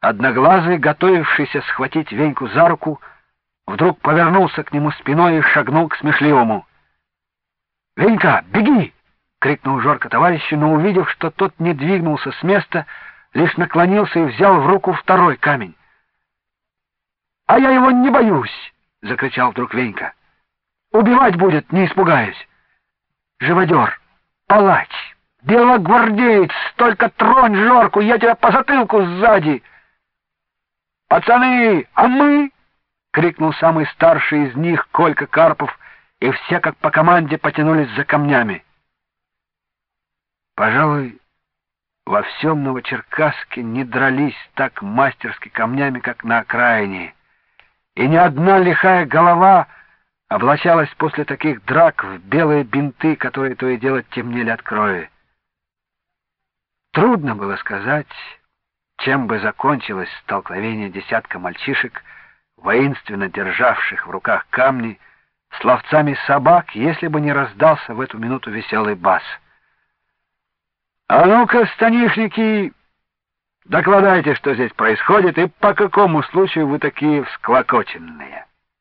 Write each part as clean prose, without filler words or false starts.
Одноглазый, готовившийся схватить Веньку за руку, вдруг повернулся к нему спиной и шагнул к Смешливому. «Венька, беги!» — крикнул Жорко товарищу, но, увидев, что тот не двигнулся с места, лишь наклонился и взял в руку второй камень. «А я его не боюсь!» — закричал вдруг Венька. «Убивать будет, не испугаюсь! Живодер, палач, белогвардеец, только тронь Жорку, я тебя по затылку сзади!» «Пацаны, а мы?» — крикнул самый старший из них, Колька Карпов, и все, как по команде, потянулись за камнями. Пожалуй, во всем Новочеркасске не дрались так мастерски камнями, как на окраине, и ни одна лихая голова облачалась после таких драк в белые бинты, которые то и дело темнели от крови. Трудно было сказать, чем бы закончилось столкновение десятка мальчишек, воинственно державших в руках камни, с ловцами собак, если бы не раздался в эту минуту веселый бас. «А ну-ка, станишники, докладайте, что здесь происходит, и по какому случаю вы такие всклокоченные?»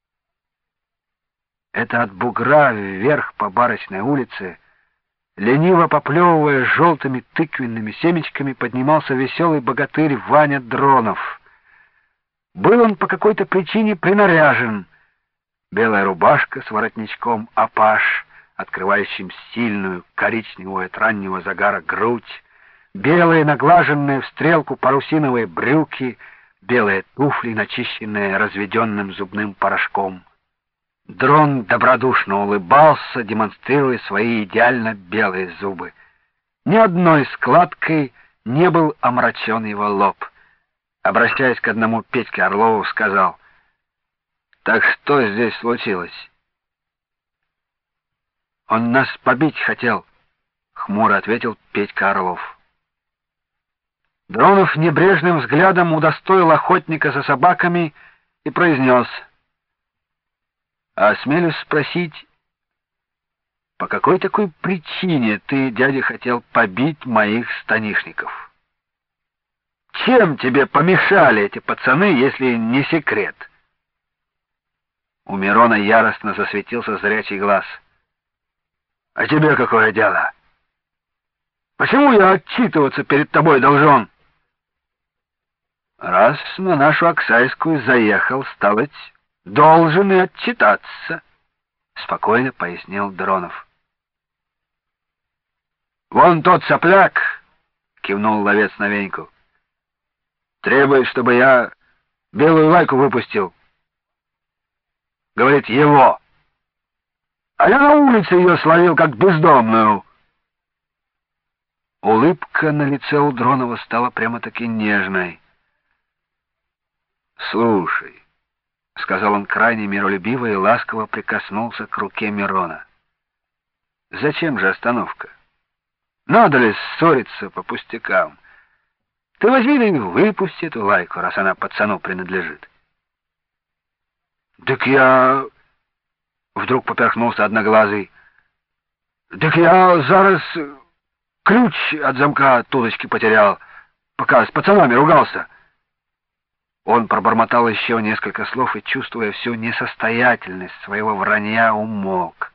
Это от бугра вверх по Барочной улице, лениво поплевывая желтыми тыквенными семечками, поднимался веселый богатырь Ваня Дронов. Был он по какой-то причине принаряжен. Белая рубашка с воротничком апаш, открывающим сильную коричневую от раннего загара грудь, белые наглаженные в стрелку парусиновые брюки, белые туфли, начищенные разведенным зубным порошком. Дрон добродушно улыбался, демонстрируя свои идеально белые зубы. Ни одной складкой не был омрачен его лоб. Обращаясь к одному Петьке Орлову, сказал: «Так что здесь случилось?» «Он нас побить хотел», — хмуро ответил Петька Орлов. Дронов небрежным взглядом удостоил охотника за собаками и произнес: «Осмелюсь спросить, по какой такой причине ты, дядя, хотел побить моих станишников? Чем тебе помешали эти пацаны, если не секрет?» У Мирона яростно засветился зрячий глаз. «А тебе какое дело? Почему я отчитываться перед тобой должен?» «Раз на нашу Аксайскую заехал, стало быть, должен и отчитаться», — спокойно пояснил Дронов. «Вон тот сопляк», — кивнул ловец на Веньку, — «требует, чтобы я белую лайку выпустил. Говорит, его. А я на улице ее словил, как бездомную». Улыбка на лице у Дронова стала прямо-таки нежной. «Слушай», — сказал он крайне миролюбиво и ласково прикоснулся к руке Мирона, — «зачем же остановка? Надо ли ссориться по пустякам? Ты возьми да и выпусти эту лайку, раз она пацану принадлежит». «Так я...» — вдруг поперхнулся Одноглазый. «Так я зараз ключ от замка от удочки потерял, пока с пацанами ругался». Он пробормотал еще несколько слов и, чувствуя всю несостоятельность своего вранья, умолк.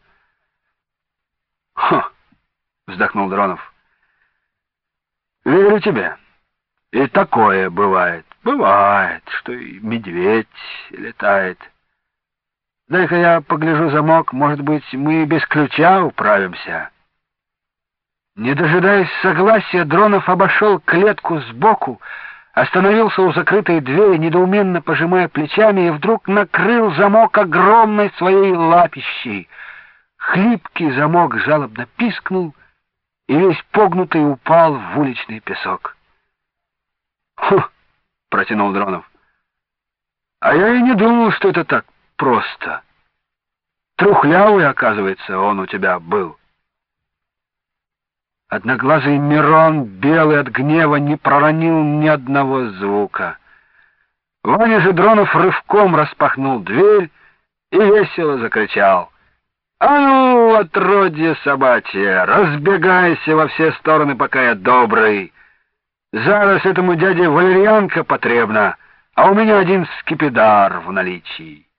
«Хм!» — вздохнул Дронов. «Верю тебе. И такое бывает. Бывает, что и медведь летает. Дай-ка я погляжу замок, может быть, мы без ключа управимся». Не дожидаясь согласия, Дронов обошел клетку сбоку, остановился у закрытой двери, недоуменно пожимая плечами, и вдруг накрыл замок огромной своей лапищей. Хлипкий замок жалобно пискнул и весь погнутый упал в уличный песок. «Хм!» — протянул Дронов. «А я и не думал, что это так просто. Трухлявый, оказывается, он у тебя был». Одноглазый Мирон, белый от гнева, не проронил ни одного звука. Ваня же Дронов рывком распахнул дверь и весело закричал: «А ну, отродье собачье, разбегайся во все стороны, пока я добрый! Зараз этому дяде валерьянка потребна, а у меня один скипидар в наличии.